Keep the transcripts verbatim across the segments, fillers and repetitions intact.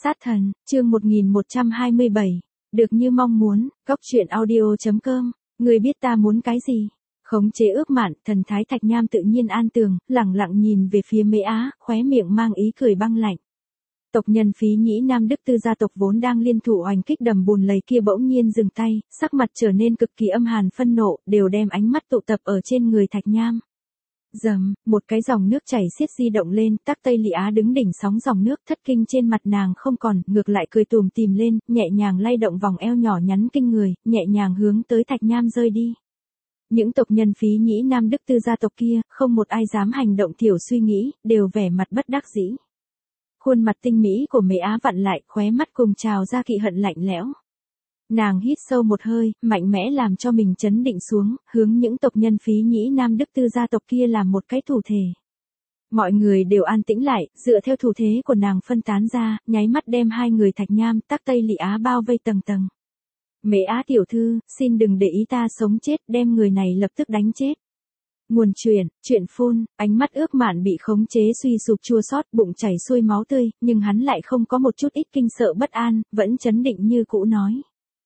Sát thần, chương một nghìn một trăm hai mươi bảy. Được như mong muốn, góc truyện audio chấm com. Người biết ta muốn cái gì? Khống chế ước mạn, thần thái Thạch Nham tự nhiên an tường, lẳng lặng nhìn về phía Mễ Á, khóe miệng mang ý cười băng lạnh. Tộc nhân Phí Nhĩ Nam Đức Tư gia tộc vốn đang liên thủ oanh kích đầm bùn lầy kia bỗng nhiên dừng tay, sắc mặt trở nên cực kỳ âm hàn phân nộ, đều đem ánh mắt tụ tập ở trên người Thạch Nham. Dầm, một cái dòng nước chảy xiết di động lên, Tắc Tây Lị Á đứng đỉnh sóng dòng nước, thất kinh trên mặt nàng không còn, ngược lại cười tùm tìm lên, nhẹ nhàng lay động vòng eo nhỏ nhắn kinh người, nhẹ nhàng hướng tới Thạch Nham rơi đi. Những tộc nhân Phí Nhĩ Nam Đức Tư gia tộc kia, không một ai dám hành động thiểu suy nghĩ, đều vẻ mặt bất đắc dĩ. Khuôn mặt tinh mỹ của Mễ Á vặn lại, khóe mắt cùng trào ra kỵ hận lạnh lẽo. Nàng hít sâu một hơi, mạnh mẽ làm cho mình chấn định xuống, hướng những tộc nhân Phí Nhĩ Nam Đức Tư gia tộc kia làm một cái thủ thể. Mọi người đều an tĩnh lại, dựa theo thủ thế của nàng phân tán ra, nháy mắt đem hai người Thạch Nham, Tắc Tây Lị Á bao vây tầng tầng. Mễ Á tiểu thư, xin đừng để ý ta sống chết, đem người này lập tức đánh chết. Nguồn truyền, chuyện phun, ánh mắt ước mạn bị khống chế suy sụp chua xót, bụng chảy xuôi máu tươi, nhưng hắn lại không có một chút ít kinh sợ bất an, vẫn chấn định như cũ nói.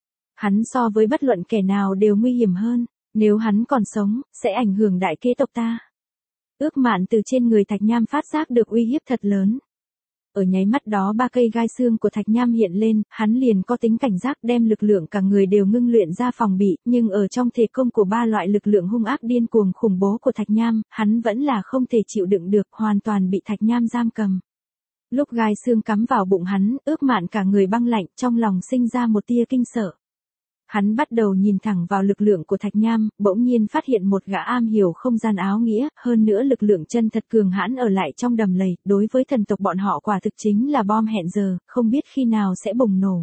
Hắn so với bất luận kẻ nào đều nguy hiểm hơn, nếu hắn còn sống, sẽ ảnh hưởng đại kế tộc ta. Ước mạn từ trên người Thạch Nham phát giác được uy hiếp thật lớn. Ở nháy mắt đó ba cây gai xương của Thạch Nham hiện lên, hắn liền có tính cảnh giác đem lực lượng cả người đều ngưng luyện ra phòng bị, nhưng ở trong thể công của ba loại lực lượng hung ác điên cuồng khủng bố của Thạch Nham, hắn vẫn là không thể chịu đựng được, hoàn toàn bị Thạch Nham giam cầm. Lúc gai xương cắm vào bụng hắn, ước mạn cả người băng lạnh, trong lòng sinh ra một tia kinh sợ. Hắn bắt đầu nhìn thẳng vào lực lượng của Thạch Nham, bỗng nhiên phát hiện một gã am hiểu không gian áo nghĩa, hơn nữa lực lượng chân thật cường hãn ở lại trong đầm lầy, đối với thần tộc bọn họ quả thực chính là bom hẹn giờ, không biết khi nào sẽ bùng nổ.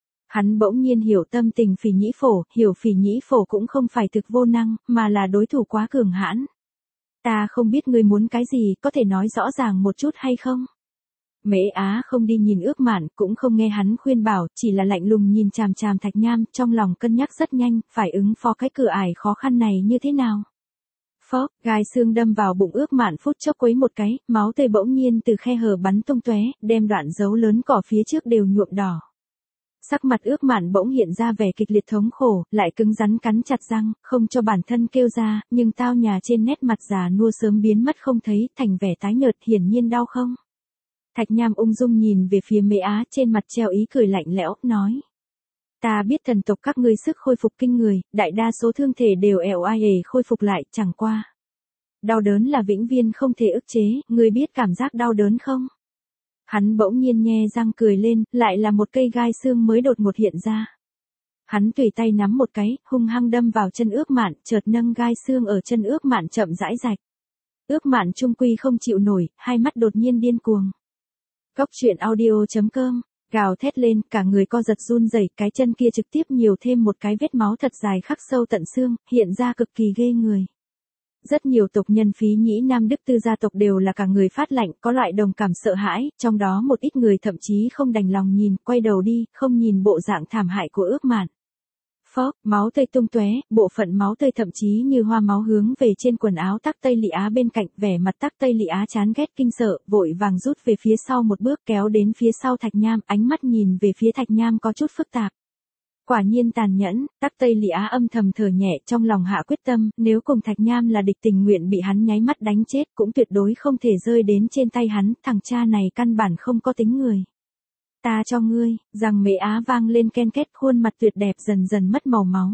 Hắn bỗng nhiên hiểu tâm tình Phỉ Nhĩ Phổ, hiểu Phỉ Nhĩ Phổ cũng không phải thực vô năng, mà là đối thủ quá cường hãn. Ta không biết ngươi muốn cái gì, có thể nói rõ ràng một chút hay không? Mễ Á không đi nhìn ước mạn, cũng không nghe hắn khuyên bảo, chỉ là lạnh lùng nhìn chằm chằm Thạch Nham, trong lòng cân nhắc rất nhanh, phải ứng phó cái cửa ải khó khăn này như thế nào. Phó, gai xương đâm vào bụng ước mạn phút chốc quấy một cái, máu tươi bỗng nhiên từ khe hở bắn tung tóe, đem đoạn dấu lớn cỏ phía trước đều nhuộm đỏ. Sắc mặt ước mạn bỗng hiện ra vẻ kịch liệt thống khổ, lại cứng rắn cắn chặt răng, không cho bản thân kêu ra, nhưng tao nhà trên nét mặt già nua sớm biến mất không thấy, thành vẻ tái nhợt, hiển nhiên đau không. Thạch Nham ung dung nhìn về phía Mễ Á, trên mặt treo ý cười lạnh lẽo, nói. Ta biết thần tộc các ngươi sức khôi phục kinh người, đại đa số thương thể đều ẻo ai ề khôi phục lại, chẳng qua. Đau đớn là vĩnh viễn không thể ức chế, ngươi biết cảm giác đau đớn không? Hắn bỗng nhiên nhe răng cười lên, lại là một cây gai xương mới đột ngột hiện ra. Hắn tùy tay nắm một cái, hung hăng đâm vào chân ước mạn, chợt nâng gai xương ở chân ước mạn chậm rãi rạch. Ước mạn trung quy không chịu nổi, hai mắt đột nhiên điên cuồng. Góc truyện audio chấm com, gào thét lên, cả người co giật run rẩy, cái chân kia trực tiếp nhiều thêm một cái vết máu thật dài khắc sâu tận xương, hiện ra cực kỳ ghê người. Rất nhiều tộc nhân Phí Nhĩ Nam Đức Tư gia tộc đều là cả người phát lạnh, có loại đồng cảm sợ hãi, trong đó một ít người thậm chí không đành lòng nhìn, quay đầu đi, không nhìn bộ dạng thảm hại của ước mạn. Phó, máu tươi tung tóe, bộ phận máu tươi thậm chí như hoa máu hướng về trên quần áo Tắc Tây Lị Á bên cạnh, vẻ mặt Tắc Tây Lị Á chán ghét kinh sợ, vội vàng rút về phía sau một bước, kéo đến phía sau Thạch Nham, ánh mắt nhìn về phía Thạch Nham có chút phức tạp. Quả nhiên tàn nhẫn, Tắc Tây Lị Á âm thầm thở nhẹ, trong lòng hạ quyết tâm, nếu cùng Thạch Nham là địch tình nguyện bị hắn nháy mắt đánh chết, cũng tuyệt đối không thể rơi đến trên tay hắn, thằng cha này căn bản không có tính người. Ta cho ngươi, rằng Mễ Á vang lên ken két, khuôn mặt tuyệt đẹp dần dần mất màu máu.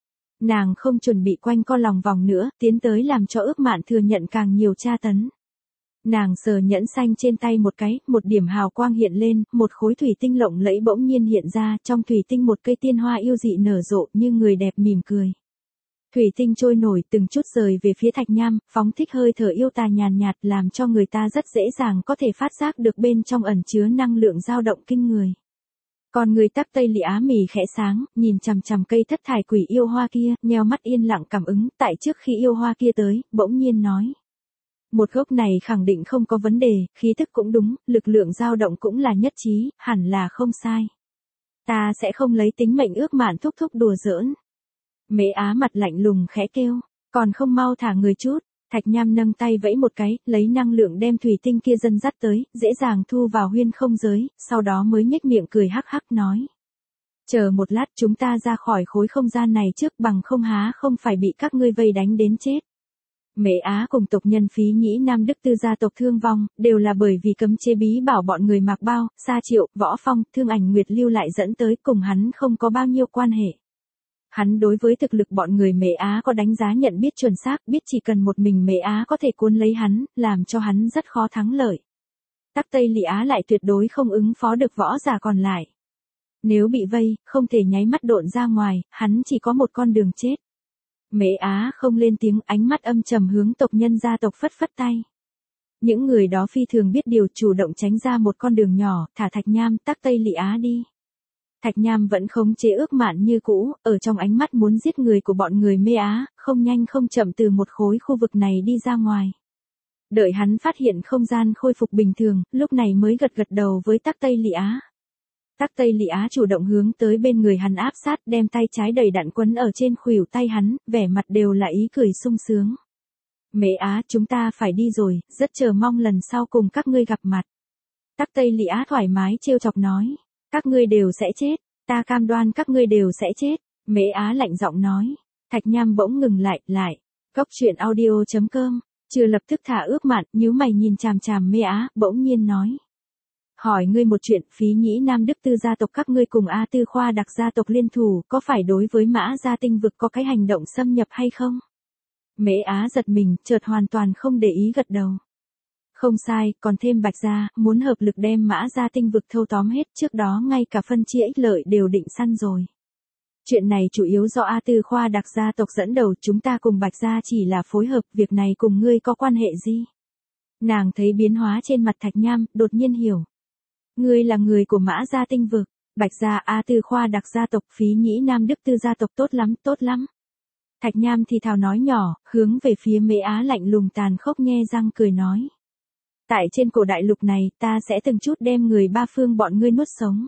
Nàng không chuẩn bị quanh co lòng vòng nữa, tiến tới làm cho ước mạn thừa nhận càng nhiều tra tấn. Nàng sờ nhẫn xanh trên tay một cái, một điểm hào quang hiện lên, một khối thủy tinh lộng lẫy bỗng nhiên hiện ra, trong thủy tinh một cây tiên hoa yêu dị nở rộ như người đẹp mỉm cười. Thủy tinh trôi nổi từng chút rời về phía Thạch Nham, phóng thích hơi thở yêu tà nhàn nhạt làm cho người ta rất dễ dàng có thể phát giác được bên trong ẩn chứa năng lượng dao động kinh người. Còn người Tắc Tây Lị Á mỉ khẽ sáng, nhìn chằm chằm cây thất thải quỷ yêu hoa kia, nheo mắt yên lặng cảm ứng, tại trước khi yêu hoa kia tới, bỗng nhiên nói. Một gốc này khẳng định không có vấn đề, khí thức cũng đúng, lực lượng dao động cũng là nhất trí, hẳn là không sai. Ta sẽ không lấy tính mệnh ước mạn thúc thúc đùa giỡn. Mễ Á mặt lạnh lùng khẽ kêu, còn không mau thả người chút. Thạch Nham nâng tay vẫy một cái, lấy năng lượng đem thủy tinh kia dẫn dắt tới, dễ dàng thu vào huyên không giới, sau đó mới nhếch miệng cười hắc hắc nói. Chờ một lát chúng ta ra khỏi khối không gian này trước bằng không há không phải bị các ngươi vây đánh đến chết. Mễ Á cùng tộc nhân Phí Nhĩ Nam Đức Tư gia tộc thương vong, đều là bởi vì cấm chế bí bảo bọn người Mạc Bao, Sa Triệu, Võ Phong, Thương Ảnh Nguyệt lưu lại dẫn tới, cùng hắn không có bao nhiêu quan hệ. Hắn đối với thực lực bọn người Mễ Á có đánh giá nhận biết chuẩn xác, biết chỉ cần một mình Mễ Á có thể cuốn lấy hắn, làm cho hắn rất khó thắng lợi. Tắc Tây Lị Á lại tuyệt đối không ứng phó được võ giả còn lại. Nếu bị vây, không thể nháy mắt độn ra ngoài, hắn chỉ có một con đường chết. Mễ Á không lên tiếng, ánh mắt âm trầm hướng tộc nhân gia tộc phất phất tay. Những người đó phi thường biết điều, chủ động tránh ra một con đường nhỏ, thả Thạch Nham, Tắc Tây Lị Á đi. Thạch Nham vẫn khống chế ước mạn như cũ, ở trong ánh mắt muốn giết người của bọn người Mễ Á, không nhanh không chậm từ một khối khu vực này đi ra ngoài. Đợi hắn phát hiện không gian khôi phục bình thường, lúc này mới gật gật đầu với Tắc Tây Lị Á. Tắc Tây Lị Á chủ động hướng tới bên người hắn áp sát, đem tay trái đầy đặn quấn ở trên khuỷu tay hắn, vẻ mặt đều là ý cười sung sướng. Mễ Á, chúng ta phải đi rồi, rất chờ mong lần sau cùng các ngươi gặp mặt. Tắc Tây Lị Á thoải mái trêu chọc nói, các ngươi đều sẽ chết, ta cam đoan các ngươi đều sẽ chết. Mễ Á lạnh giọng nói. Thạch Nham bỗng ngừng lại, lại. Cốc truyện audio chấm com, chưa lập tức thả ước mạn, nhíu mày nhìn chằm chằm Mễ Á, bỗng nhiên nói. Hỏi ngươi một chuyện, Phí Nhĩ Nam Đức Tư gia tộc các ngươi cùng A Tư Khoa Đặc gia tộc liên thủ, có phải đối với Mã Gia Tinh vực có cái hành động xâm nhập hay không? Mễ Á giật mình, chợt hoàn toàn không để ý gật đầu. Không sai, còn thêm Bạch Gia, muốn hợp lực đem Mã Gia Tinh vực thâu tóm hết, trước đó ngay cả phân chia ích lợi đều định săn rồi. Chuyện này chủ yếu do A Tư Khoa Đặc gia tộc dẫn đầu, chúng ta cùng Bạch Gia chỉ là phối hợp, việc này cùng ngươi có quan hệ gì? Nàng thấy biến hóa trên mặt Thạch Nham, đột nhiên hiểu. Ngươi là người của Mã Gia Tinh vực, Bạch Gia, A Tư Khoa Đặc gia tộc, Phí Nhĩ Nam Đức Tư gia tộc, tốt lắm, tốt lắm. Thạch Nham thì thào nói nhỏ, hướng về phía Mễ Á lạnh lùng tàn khốc nhe răng cười nói. Tại trên cổ đại lục này, ta sẽ từng chút đem người ba phương bọn ngươi nuốt sống.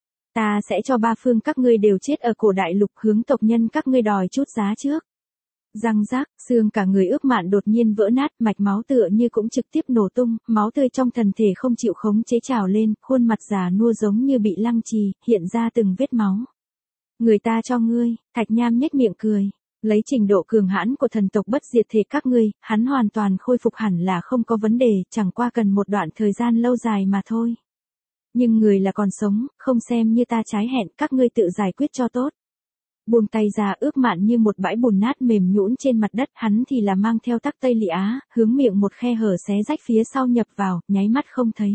Ta sẽ cho ba phương các ngươi đều chết ở cổ đại lục, hướng tộc nhân các ngươi đòi chút giá trước. Răng rác, xương cả người ước mạn đột nhiên vỡ nát, mạch máu tựa như cũng trực tiếp nổ tung, máu tươi trong thần thể không chịu khống chế trào lên, khuôn mặt già nua giống như bị lăng trì, hiện ra từng vết máu. Người ta cho ngươi, Thạch Nham nhếch miệng cười. Lấy trình độ cường hãn của thần tộc bất diệt thể các ngươi, hắn hoàn toàn khôi phục hẳn là không có vấn đề, chẳng qua cần một đoạn thời gian lâu dài mà thôi. Nhưng người là còn sống, không xem như ta trái hẹn, các ngươi tự giải quyết cho tốt. Buông tay ra, ước mạn như một bãi bùn nát mềm nhũn trên mặt đất, hắn thì là mang theo Tắc Tây Lị Á, hướng miệng một khe hở xé rách phía sau nhập vào, nháy mắt không thấy.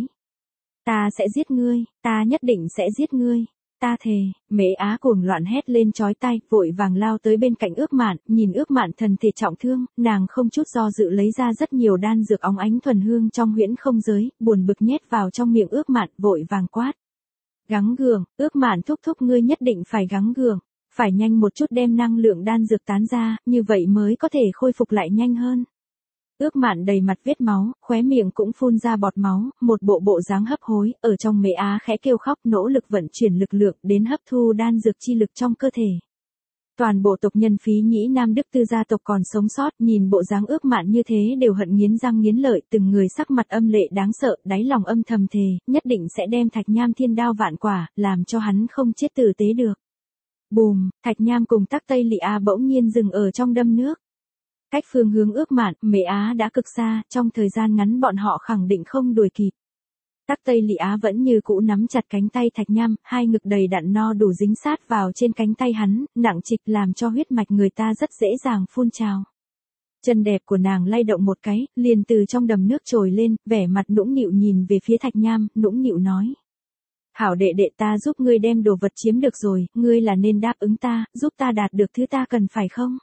Ta sẽ giết ngươi, ta nhất định sẽ giết ngươi. Ta thề, Mễ Á cuồng loạn hét lên chói tai, vội vàng lao tới bên cạnh ước mạn, nhìn ước mạn thần thể trọng thương, nàng không chút do dự lấy ra rất nhiều đan dược óng ánh thuần hương trong huyễn không giới, buồn bực nhét vào trong miệng ước mạn, vội vàng quát. Gắng gượng, ước mạn thúc thúc ngươi nhất định phải gắng gượng, phải nhanh một chút đem năng lượng đan dược tán ra, như vậy mới có thể khôi phục lại nhanh hơn. Ước mạn đầy mặt vết máu, khóe miệng cũng phun ra bọt máu, một bộ bộ dáng hấp hối, ở trong Mễ Á khẽ kêu khóc, nỗ lực vận chuyển lực lượng đến hấp thu đan dược chi lực trong cơ thể. Toàn bộ tộc nhân Phí Nhĩ Nam Đức Tư gia tộc còn sống sót, nhìn bộ dáng ước mạn như thế đều hận nghiến răng nghiến lợi, từng người sắc mặt âm lệ đáng sợ, đáy lòng âm thầm thề, nhất định sẽ đem Thạch Nham thiên đao vạn quả, làm cho hắn không chết tử tế được. Bùm, Thạch Nham cùng Tắc Tây Lị Á bỗng nhiên dừng ở trong đâm nước. Cách phương hướng ước mạn, Mễ Á đã cực xa, trong thời gian ngắn bọn họ khẳng định không đuổi kịp. Tắc Tây Lị Á vẫn như cũ nắm chặt cánh tay Thạch Nham, hai ngực đầy đặn no đủ dính sát vào trên cánh tay hắn, nặng trịch làm cho huyết mạch người ta rất dễ dàng phun trào. Chân đẹp của nàng lay động một cái, liền từ trong đầm nước trồi lên, vẻ mặt nũng nịu nhìn về phía Thạch Nham, nũng nịu nói. Hảo đệ đệ, ta giúp ngươi đem đồ vật chiếm được rồi, ngươi là nên đáp ứng ta, giúp ta đạt được thứ ta cần phải không?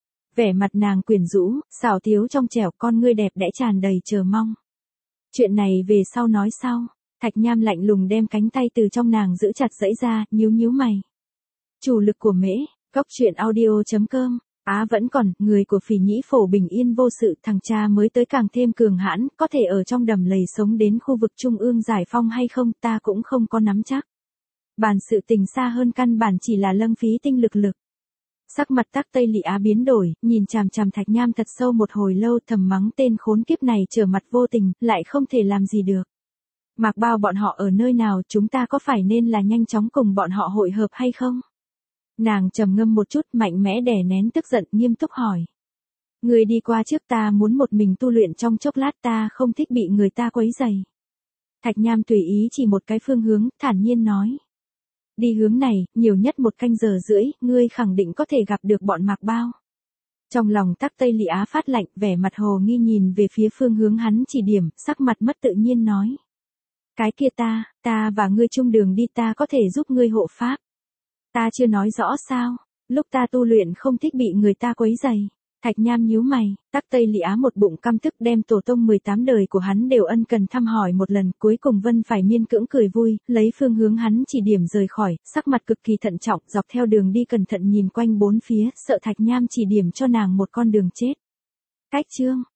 Vẻ mặt nàng quyến rũ, xảo tiếu trong trẻo, con ngươi đẹp đẽ tràn đầy chờ mong. Chuyện này về sau nói sau. Thạch Nham lạnh lùng đem cánh tay từ trong nàng giữ chặt giãy ra, nhíu nhíu mày. Chủ lực của Mễ, cốc truyện audio chấm com. Á vẫn còn, người của Phỉ Nhĩ Phổ bình yên vô sự, thằng cha mới tới càng thêm cường hãn, có thể ở trong đầm lầy sống đến khu vực trung ương giải phong hay không, ta cũng không có nắm chắc. Bàn sự tình xa hơn, căn bản chỉ là lâng phí tinh lực lực. Sắc mặt Tắc Tây Lị Á biến đổi, nhìn chằm chằm Thạch Nham thật sâu một hồi lâu, thầm mắng tên khốn kiếp này trở mặt vô tình, lại không thể làm gì được. Mạc Bao bọn họ ở nơi nào, chúng ta có phải nên là nhanh chóng cùng bọn họ hội hợp hay không? Nàng trầm ngâm một chút, mạnh mẽ đè nén tức giận, nghiêm túc hỏi. Người đi qua trước, ta muốn một mình tu luyện trong chốc lát, ta không thích bị người ta quấy rầy. Thạch Nham tùy ý chỉ một cái phương hướng, thản nhiên nói. Đi hướng này, nhiều nhất một canh giờ rưỡi, ngươi khẳng định có thể gặp được bọn Mạc Bao. Trong lòng Tắc Tây Lị Á phát lạnh, vẻ mặt hồ nghi nhìn về phía phương hướng hắn chỉ điểm, sắc mặt mất tự nhiên nói. Cái kia ta, ta và ngươi chung đường đi, ta có thể giúp ngươi hộ pháp. Ta chưa nói rõ sao, lúc ta tu luyện không thích bị người ta quấy rầy. Thạch Nham nhíu mày, Tắc Tây Lị Á một bụng căm tức đem tổ tông mười tám đời của hắn đều ân cần thăm hỏi một lần, cuối cùng Vân phải miên cưỡng cười vui, lấy phương hướng hắn chỉ điểm rời khỏi, sắc mặt cực kỳ thận trọng, dọc theo đường đi cẩn thận nhìn quanh bốn phía, sợ Thạch Nham chỉ điểm cho nàng một con đường chết. Cách chương